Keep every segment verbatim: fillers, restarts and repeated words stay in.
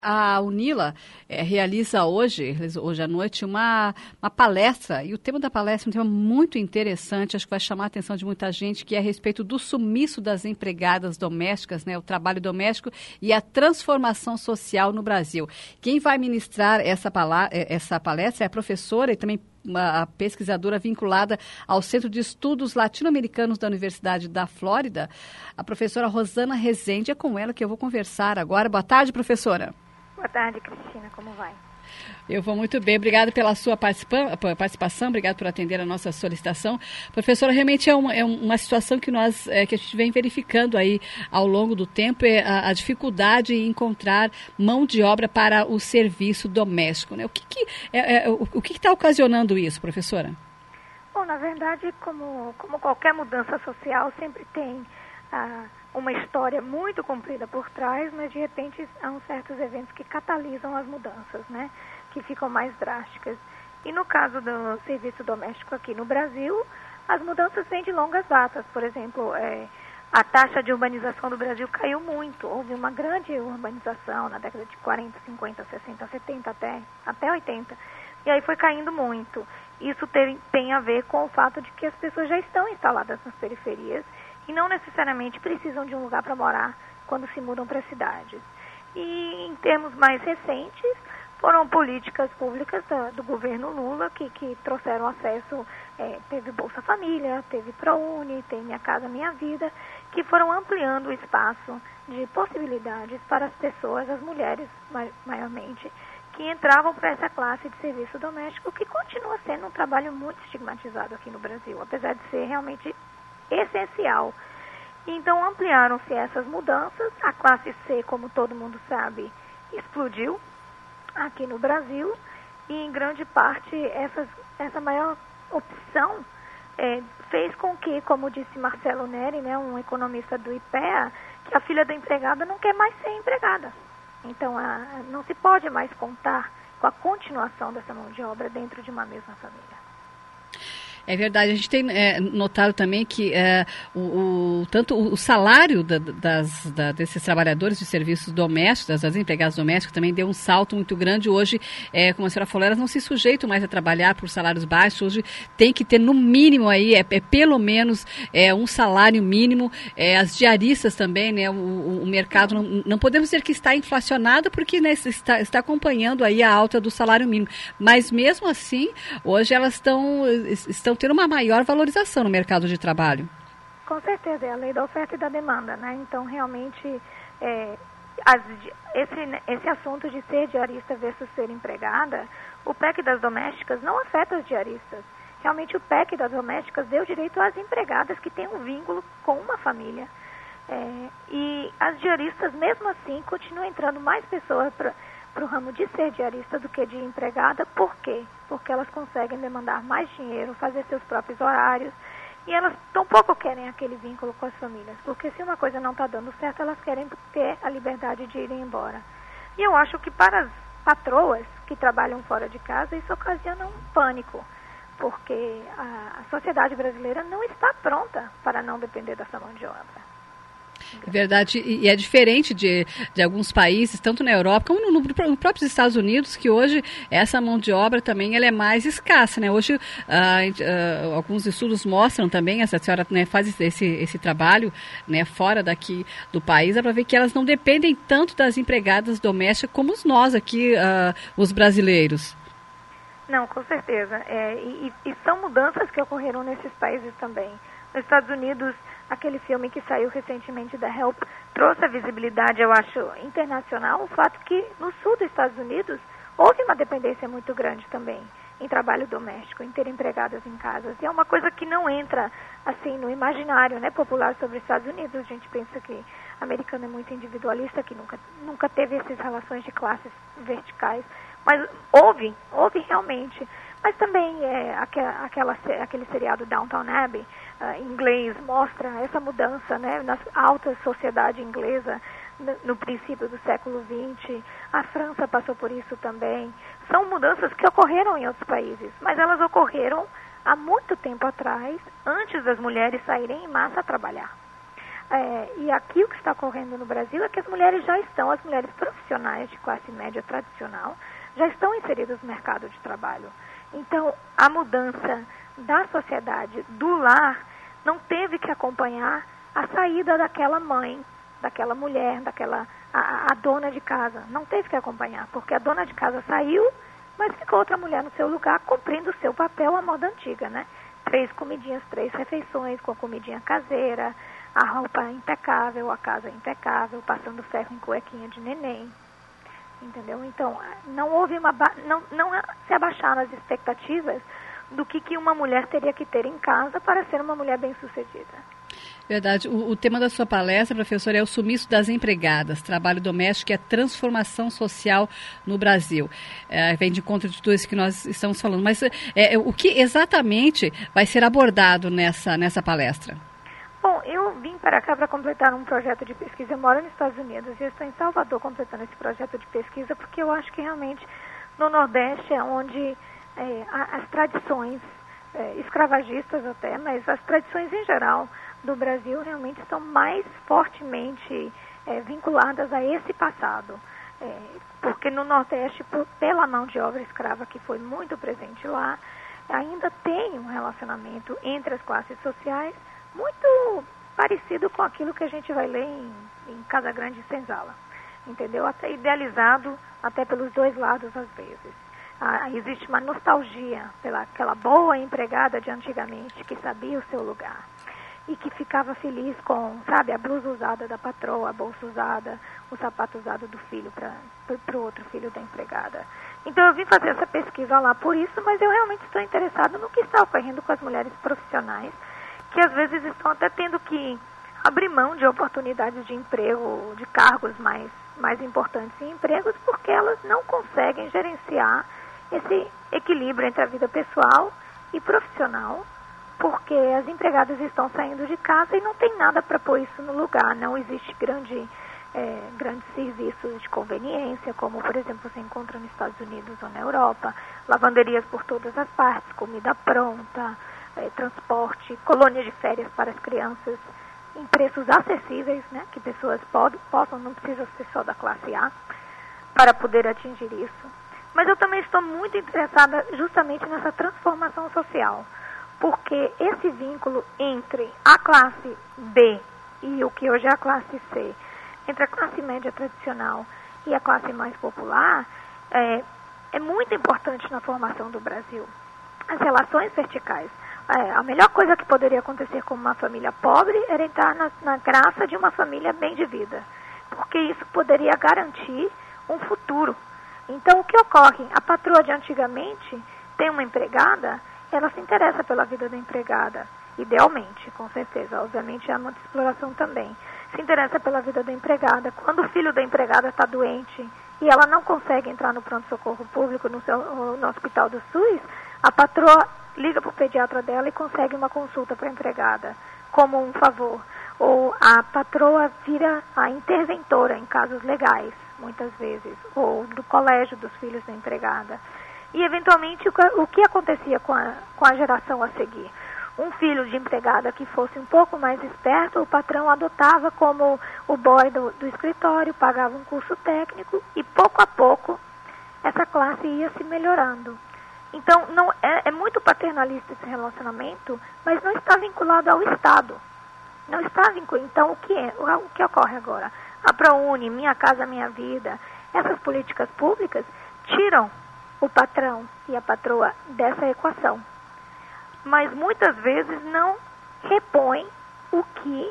A UNILA é, realiza hoje, hoje à noite, uma, uma palestra, e o tema da palestra é um tema muito interessante, acho que vai chamar a atenção de muita gente, que é a respeito do sumiço das empregadas domésticas, né, o trabalho doméstico e a transformação social no Brasil. Quem vai ministrar essa, pala- essa palestra é a professora e também uma pesquisadora vinculada ao Centro de Estudos Latino-Americanos da Universidade da Flórida, a professora Rosana Rezende. É com ela que eu vou conversar agora. Boa tarde, professora. Boa tarde, Cristina. Como vai? Eu vou muito bem. Obrigada pela sua participa- participação, obrigada por atender a nossa solicitação. Professora, realmente é uma, é uma situação que, nós, é, que a gente vem verificando aí ao longo do tempo, é a, a dificuldade em encontrar mão de obra para o serviço doméstico, né? O que que é, é, o, o que está ocasionando isso, professora? Bom, na verdade, como, como qualquer mudança social, sempre tem ah, uma história muito comprida por trás, mas de repente há uns certos eventos que catalisam as mudanças, né? Que ficam mais drásticas. E no caso do serviço doméstico aqui no Brasil, as mudanças vêm de longas datas. Por exemplo, é, a taxa de urbanização do Brasil caiu muito. Houve uma grande urbanização na década de quarenta, cinquenta, sessenta, setenta, até, até oitenta. E aí foi caindo muito. Isso tem, tem a ver com o fato de que as pessoas já estão instaladas nas periferias e não necessariamente precisam de um lugar para morar quando se mudam para cidades. E em termos mais recentes, foram políticas públicas do, do governo Lula que, que trouxeram acesso, é, teve Bolsa Família, teve ProUni, tem Minha Casa Minha Vida, que foram ampliando o espaço de possibilidades para as pessoas, as mulheres maiormente, que entravam para essa classe de serviço doméstico, que continua sendo um trabalho muito estigmatizado aqui no Brasil, apesar de ser realmente essencial. Então ampliaram-se essas mudanças, a classe C, como todo mundo sabe, explodiu aqui no Brasil, e em grande parte essas, essa maior opção é, fez com que, como disse Marcelo Neri, né, um economista do I P E A, que a filha da empregada não quer mais ser empregada. Então a, não se pode mais contar com a continuação dessa mão de obra dentro de uma mesma família. É verdade, a gente tem é, notado também que é, o, o, tanto o salário da, das, da, desses trabalhadores de serviços domésticos, das, das empregadas domésticas, também deu um salto muito grande. Hoje, é, como a senhora falou, elas não se sujeitam mais a trabalhar por salários baixos. Hoje tem que ter no mínimo aí, é, é pelo menos é, um salário mínimo. É, as diaristas também, né, o, o mercado, não, não podemos dizer que está inflacionado, porque né, está, está acompanhando aí a alta do salário mínimo. Mas mesmo assim, hoje elas estão, estão ter uma maior valorização no mercado de trabalho. Com certeza, é a lei da oferta e da demanda, né? Então, realmente, é, as, esse, esse assunto de ser diarista versus ser empregada, o P E C das domésticas não afeta as diaristas. Realmente, o P E C das domésticas deu direito às empregadas que têm um vínculo com uma família. É, e as diaristas, mesmo assim, continuam entrando mais pessoas para para o ramo de ser diarista do que de empregada. Por quê? Porque elas conseguem demandar mais dinheiro, fazer seus próprios horários, e elas tampouco querem aquele vínculo com as famílias, porque se uma coisa não está dando certo, elas querem ter a liberdade de ir embora. E eu acho que para as patroas que trabalham fora de casa, isso ocasiona um pânico, porque a, a sociedade brasileira não está pronta para não depender dessa mão de obra. É verdade, e é diferente de, de alguns países, tanto na Europa como no, no, no próprios Estados Unidos, que hoje essa mão de obra também ela é mais escassa, né? Hoje ah, ah, alguns estudos mostram também, essa senhora né, faz esse, esse trabalho né, fora daqui do país, é para ver que elas não dependem tanto das empregadas domésticas como nós aqui, ah, os brasileiros. Não, com certeza. É, e, e são mudanças que ocorreram nesses países também. Nos Estados Unidos, aquele filme que saiu recentemente da Help trouxe a visibilidade, eu acho, internacional, o fato que no sul dos Estados Unidos houve uma dependência muito grande também em trabalho doméstico, em ter empregadas em casas. E é uma coisa que não entra assim no imaginário né, popular sobre os Estados Unidos. A gente pensa que o americano é muito individualista, que nunca, nunca teve essas relações de classes verticais. Mas houve, houve realmente. Mas também é, aquela, aquele seriado Downton Abbey, uh, inglês, mostra essa mudança né, na alta sociedade inglesa no, no princípio do século vinte. A França passou por isso também. São mudanças que ocorreram em outros países, mas elas ocorreram há muito tempo atrás, antes das mulheres saírem em massa a trabalhar. É, e aqui o que está ocorrendo no Brasil é que as mulheres já estão, as mulheres profissionais de classe média tradicional, já estão inseridas no mercado de trabalho. Então, a mudança da sociedade, do lar, não teve que acompanhar a saída daquela mãe, daquela mulher, daquela a, a dona de casa. Não teve que acompanhar, porque a dona de casa saiu, mas ficou outra mulher no seu lugar, cumprindo o seu papel à moda antiga, né? Três comidinhas, três refeições, com a comidinha caseira, a roupa impecável, a casa impecável, passando ferro em cuequinha de neném. Entendeu? Então, não houve uma ba... não, não se abaixaram as expectativas do que, que uma mulher teria que ter em casa para ser uma mulher bem-sucedida. Verdade. O, o tema da sua palestra, professora, é o sumiço das empregadas, trabalho doméstico e a transformação social no Brasil. É, vem de encontro de tudo isso que nós estamos falando. Mas é, o que exatamente vai ser abordado nessa, nessa palestra? Bom, eu vim para cá para completar um projeto de pesquisa. Eu moro nos Estados Unidos e eu estou em Salvador completando esse projeto de pesquisa porque eu acho que realmente no Nordeste é onde é, as tradições é, escravagistas até, mas as tradições em geral do Brasil realmente estão mais fortemente é, vinculadas a esse passado. É, porque no Nordeste, por, pela mão de obra escrava que foi muito presente lá, ainda tem um relacionamento entre as classes sociais muito parecido com aquilo que a gente vai ler em, em Casa Grande e Senzala, entendeu? Até idealizado, até pelos dois lados às vezes. Ah, existe uma nostalgia pela aquela boa empregada de antigamente que sabia o seu lugar e que ficava feliz com, sabe, a blusa usada da patroa, a bolsa usada, o sapato usado do filho para o outro filho da empregada. Então eu vim fazer essa pesquisa lá por isso, mas eu realmente estou interessada no que está ocorrendo com as mulheres profissionais, que às vezes estão até tendo que abrir mão de oportunidades de emprego, de cargos mais, mais importantes em empregos, porque elas não conseguem gerenciar esse equilíbrio entre a vida pessoal e profissional, porque as empregadas estão saindo de casa e não tem nada para pôr isso no lugar. Não existe grande, é, grandes serviços de conveniência, como, por exemplo, você encontra nos Estados Unidos ou na Europa, lavanderias por todas as partes, comida pronta, É, transporte, colônias de férias para as crianças em preços acessíveis, né, que pessoas pod- possam, não precisa ser só da classe A, para poder atingir isso. Mas eu também estou muito interessada justamente nessa transformação social, porque esse vínculo entre a classe B e o que hoje é a classe C, entre a classe média tradicional e a classe mais popular, é, é muito importante na formação do Brasil. As relações verticais. É, a melhor coisa que poderia acontecer com uma família pobre era entrar na, na graça de uma família bem de vida, porque isso poderia garantir um futuro. Então, o que ocorre? A patroa de antigamente tem uma empregada, ela se interessa pela vida da empregada, idealmente, com certeza. Obviamente, há muita exploração também. Se interessa pela vida da empregada. Quando o filho da empregada está doente e ela não consegue entrar no pronto-socorro público, no, seu, no hospital do SUS, a patroa liga para o pediatra dela e consegue uma consulta para a empregada, como um favor. Ou a patroa vira a interventora em casos legais, muitas vezes, ou do colégio dos filhos da empregada. E, eventualmente, o que acontecia com a, com a geração a seguir? Um filho de empregada que fosse um pouco mais esperto, o patrão adotava como o boy do, do escritório, pagava um curso técnico e, pouco a pouco, essa classe ia se melhorando. Então, não, é, é muito paternalista esse relacionamento, mas não está vinculado ao Estado. Não está vinculado. Então, o que, é, o, o que ocorre agora? A ProUni, Minha Casa Minha Vida, essas políticas públicas tiram o patrão e a patroa dessa equação. Mas, muitas vezes, não repõem o que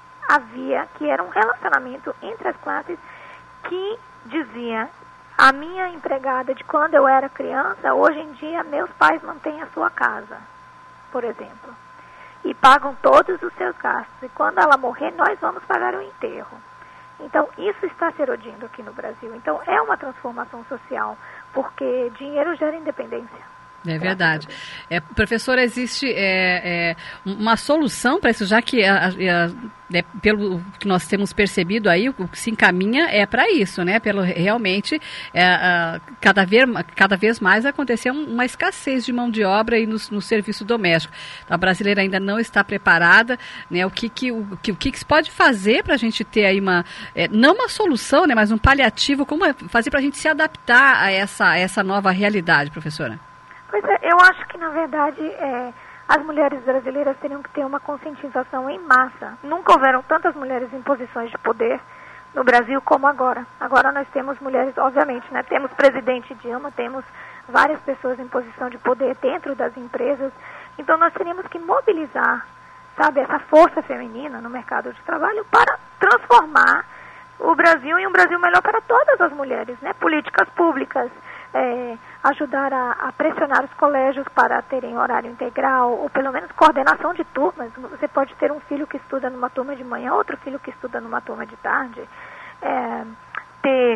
havia, que era um relacionamento entre as classes que dizia: a minha empregada de quando eu era criança, hoje em dia meus pais mantêm a sua casa, por exemplo, e pagam todos os seus gastos, e quando ela morrer nós vamos pagar o enterro. Então isso está se erodindo aqui no Brasil. Então é uma transformação social, porque dinheiro gera independência. É verdade. É, professora, existe é, é, uma solução para isso, já que a, a, é, pelo que nós temos percebido aí, o que se encaminha é para isso, né? Pelo realmente é, a, cada, vez, cada vez mais acontecer uma escassez de mão de obra aí no, no serviço doméstico. Então, a brasileira ainda não está preparada, né? O que, que, o, que, o que se pode fazer para a gente ter aí uma, é, não uma solução, né? Mas um paliativo, como fazer para a gente se adaptar a essa, a essa nova realidade, professora? Pois é, eu acho que, na verdade, é, as mulheres brasileiras teriam que ter uma conscientização em massa. Nunca houveram tantas mulheres em posições de poder no Brasil como agora. Agora nós temos mulheres, obviamente, né? Temos presidente Dilma, temos várias pessoas em posição de poder dentro das empresas. Então nós teríamos que mobilizar, sabe, essa força feminina no mercado de trabalho para transformar o Brasil em um Brasil melhor para todas as mulheres, né? Políticas públicas, É, ajudar a, a pressionar os colégios para terem horário integral, ou pelo menos coordenação de turmas. Você pode ter um filho que estuda numa turma de manhã, outro filho que estuda numa turma de tarde. É, ter,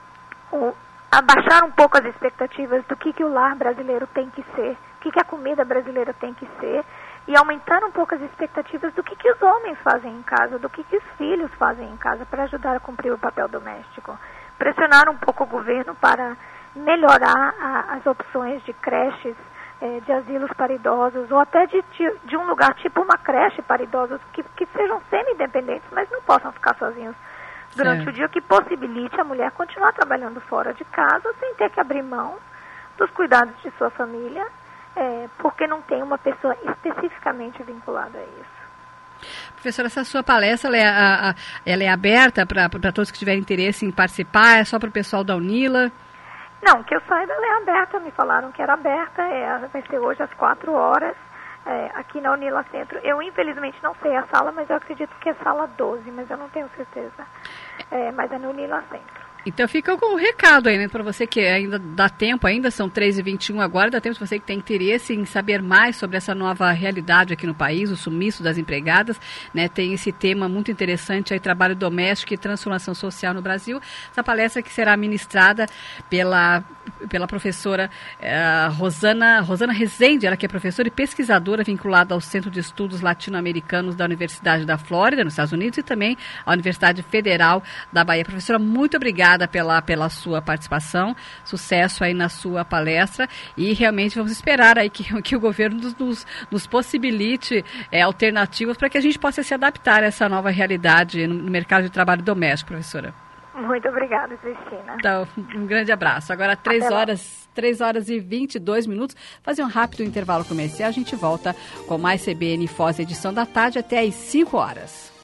um, abaixar um pouco as expectativas do que, que o lar brasileiro tem que ser, o que, que a comida brasileira tem que ser, e aumentar um pouco as expectativas do que, que os homens fazem em casa, do que, que os filhos fazem em casa para ajudar a cumprir o papel doméstico. Pressionar um pouco o governo para melhorar a, as opções de creches, eh, de asilos para idosos, ou até de, de um lugar tipo uma creche para idosos que, que sejam semi-independentes, mas não possam ficar sozinhos durante certo. O dia, que possibilite a mulher continuar trabalhando fora de casa sem ter que abrir mão dos cuidados de sua família, eh, porque não tem uma pessoa especificamente vinculada a isso. Professora, essa sua palestra ela é, a, a, ela é aberta para todos que tiverem interesse em participar? É só para o pessoal da UNILA? Não, que eu saiba, ela é aberta, me falaram que era aberta, é, vai ser hoje às quatro horas, é, aqui na Unila Centro. Eu, infelizmente, não sei a sala, mas eu acredito que é sala doze, mas eu não tenho certeza. É, mas é na Unila Centro. Então fica com o recado aí, né, para você que ainda dá tempo, ainda são três e vinte e um agora, dá tempo para você que tem interesse em saber mais sobre essa nova realidade aqui no país, o sumiço das empregadas, né, tem esse tema muito interessante aí, trabalho doméstico e transformação social no Brasil. Essa palestra que será ministrada pela, pela professora eh, Rosana, Rosana Rezende, ela que é professora e pesquisadora vinculada ao Centro de Estudos Latino-Americanos da Universidade da Flórida, nos Estados Unidos, e também à Universidade Federal da Bahia. Professora, muito obrigada Pela, pela sua participação, sucesso aí na sua palestra, e realmente vamos esperar aí que, que o governo nos, nos possibilite é, alternativas para que a gente possa se adaptar a essa nova realidade no, no mercado de trabalho doméstico, professora. Muito obrigada, Cristina. Então, um grande abraço. Agora, três horas, três horas e vinte e dois minutos, fazer um rápido intervalo comercial, a gente volta com mais C B N Foz, edição da tarde, até às cinco horas.